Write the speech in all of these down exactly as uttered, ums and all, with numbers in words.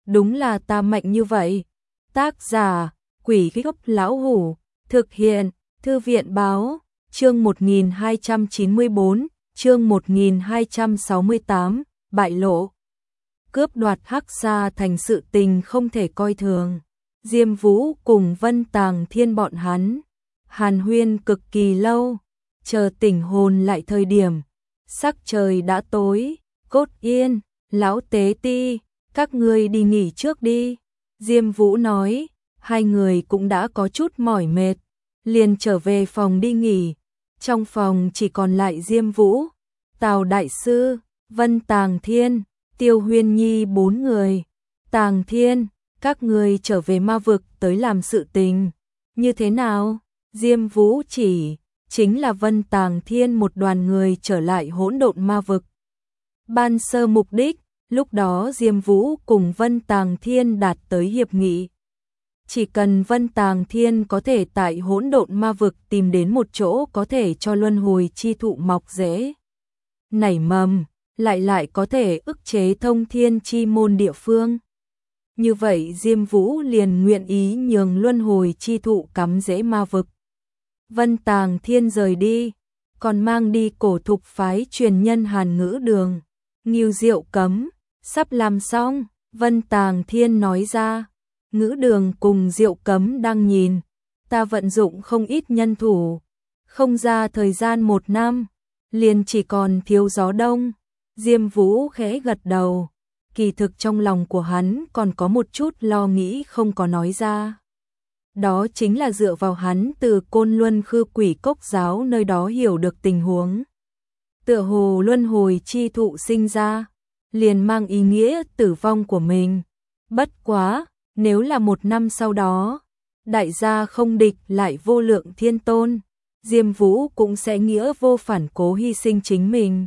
đúng là ta mạnh như vậy. Tác giả, Quỷ Gốc Lão Hủ, thực hiện, Thư viện Báo, chương một nghìn hai trăm chín mươi bốn, chương một nghìn hai trăm sáu mươi tám, bại lộ. Cướp đoạt Hắc Sa Thành sự tình không thể coi thường. Diêm Vũ cùng Vân Tàng Thiên bọn hắn hàn huyên cực kỳ lâu, chờ tỉnh hồn lại thời điểm, sắc trời đã tối. Cốt Yên, Lão Tế Ti, các ngươi đi nghỉ trước đi. Diêm Vũ nói, hai người cũng đã có chút mỏi mệt, liền trở về phòng đi nghỉ. Trong phòng chỉ còn lại Diêm Vũ, Tào Đại Sư, Vân Tàng Thiên, Tiêu Huyên Nhi bốn người. Tàng Thiên, các ngươi trở về ma vực tới làm sự tình. Như thế nào? Diêm Vũ chỉ, chính là Vân Tàng Thiên một đoàn người trở lại hỗn độn ma vực. Ban sơ mục đích, lúc đó Diêm Vũ cùng Vân Tàng Thiên đạt tới hiệp nghị. Chỉ cần Vân Tàng Thiên có thể tại hỗn độn ma vực tìm đến một chỗ có thể cho luân hồi chi thụ mọc rễ, nảy mầm, lại lại có thể ức chế thông thiên chi môn địa phương. Như vậy Diêm Vũ liền nguyện ý nhường luân hồi chi thụ cắm rễ ma vực. Vân Tàng Thiên rời đi, còn mang đi cổ thục phái truyền nhân Hàn Ngữ Đường. Ngưu Diệu Cấm, sắp làm xong, Vân Tàng Thiên nói ra. Ngữ Đường cùng Diệu Cấm đang nhìn, ta vận dụng không ít nhân thủ, không ra thời gian một năm, liền chỉ còn thiếu gió đông. Diêm Vũ khẽ gật đầu, kỳ thực trong lòng của hắn còn có một chút lo nghĩ không có nói ra. Đó chính là dựa vào hắn từ Côn Luân Khư Quỷ Cốc giáo nơi đó hiểu được tình huống. Tựa hồ luân hồi chi thụ sinh ra, liền mang ý nghĩa tử vong của mình. Bất quá, nếu là một năm sau đó, đại gia không địch lại vô lượng thiên tôn, Diêm Vũ cũng sẽ nghĩa vô phản cố hy sinh chính mình.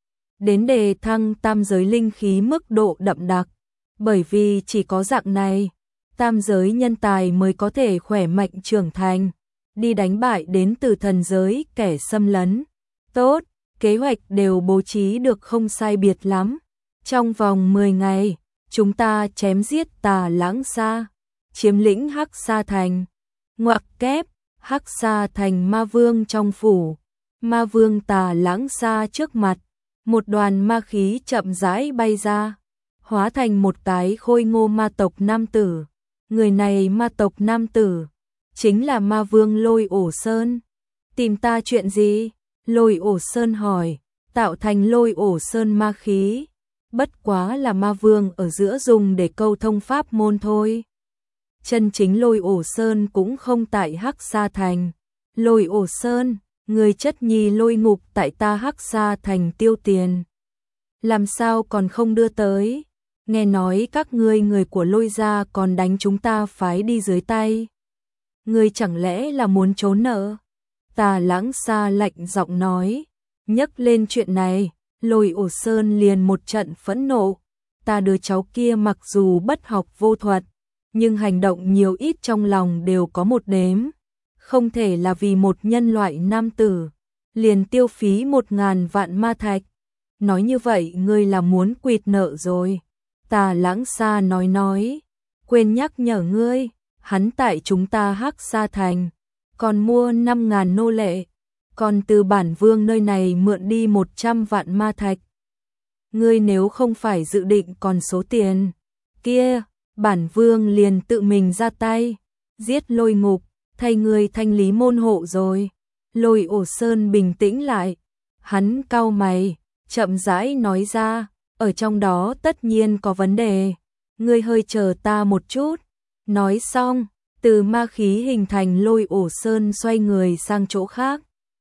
Đến đề thăng tam giới linh khí mức độ đậm đặc, bởi vì chỉ có dạng này, tam giới nhân tài mới có thể khỏe mạnh trưởng thành, đi đánh bại đến từ thần giới kẻ xâm lấn. Tốt, kế hoạch đều bố trí được không sai biệt lắm. Trong vòng mười ngày, chúng ta chém giết Tà Lãng Sa, chiếm lĩnh Hắc Sa Thành. Ngoặc kép, Hắc Sa Thành ma vương trong phủ, ma vương Tà Lãng Sa trước mặt, một đoàn ma khí chậm rãi bay ra, hóa thành một cái khôi ngô ma tộc nam tử. Người này ma tộc nam tử, chính là ma vương Lôi Ổ Sơn. Tìm ta chuyện gì? Lôi Ổ Sơn hỏi, tạo thành Lôi Ổ Sơn ma khí, bất quá là ma vương ở giữa dùng để câu thông pháp môn thôi. Chân chính Lôi Ổ Sơn cũng không tại Hắc Sa Thành. Lôi Ổ Sơn, người chất nhi lôi ngục tại ta Hắc Sa Thành tiêu tiền, làm sao còn không đưa tới? Nghe nói các ngươi người của Lôi gia còn đánh chúng ta phái đi dưới tay. Ngươi chẳng lẽ là muốn trốn nợ? Tà Lãng Sa lạnh giọng nói. Nhắc lên chuyện này, Lôi Ổ Sơn liền một trận phẫn nộ. Ta đứa cháu kia mặc dù bất học vô thuật, nhưng hành động nhiều ít trong lòng đều có một đếm. Không thể là vì một nhân loại nam tử, liền tiêu phí một ngàn vạn ma thạch. Nói như vậy ngươi là muốn quỵt nợ rồi. Tà Lãng Sa nói nói, quên nhắc nhở ngươi, hắn tại chúng ta Hắc Sa Thành, còn mua năm ngàn nô lệ, còn từ bản vương nơi này mượn đi một trăm vạn ma thạch. Ngươi nếu không phải dự định còn số tiền kia, bản vương liền tự mình ra tay, giết Lôi ngục, thay ngươi thanh lý môn hộ rồi. Lôi Ổ Sơn bình tĩnh lại, hắn cau mày, chậm rãi nói ra, ở trong đó tất nhiên có vấn đề, ngươi hơi chờ ta một chút. Nói xong, từ ma khí hình thành Lôi Ổ Sơn xoay người sang chỗ khác,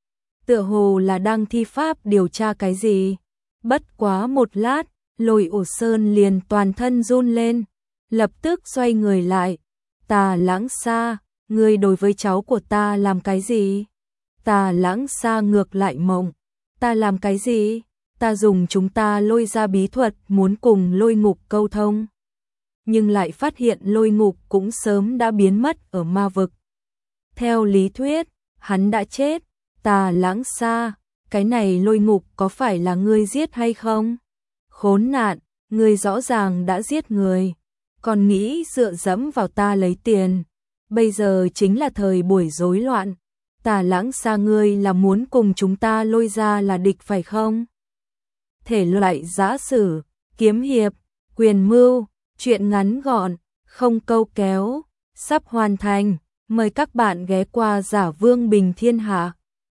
tựa hồ là đang thi pháp điều tra cái gì. Bất quá một lát, Lôi Ổ Sơn liền toàn thân run lên, lập tức xoay người lại. Tà Lãng Sa, ngươi đối với cháu của ta làm cái gì? Tà Lãng Sa ngược lại mộng, ta làm cái gì? Ta dùng chúng ta Lôi gia bí thuật muốn cùng Lôi ngục câu thông, nhưng lại phát hiện Lôi ngục cũng sớm đã biến mất ở ma vực. Theo lý thuyết, hắn đã chết. Tà Lãng Sa, cái này Lôi ngục có phải là ngươi giết hay không? Khốn nạn, ngươi rõ ràng đã giết người. còn nghĩ dựa dẫm vào ta lấy tiền. Bây giờ chính là thời buổi rối loạn. Tả Lãng Xa, ngươi là muốn cùng chúng ta lôi ra là địch phải không? Thể loại giã sử, kiếm hiệp, quyền mưu, truyện ngắn gọn, không câu kéo, sắp hoàn thành. Mời các bạn ghé qua Giả Vương Bình Thiên Hạ.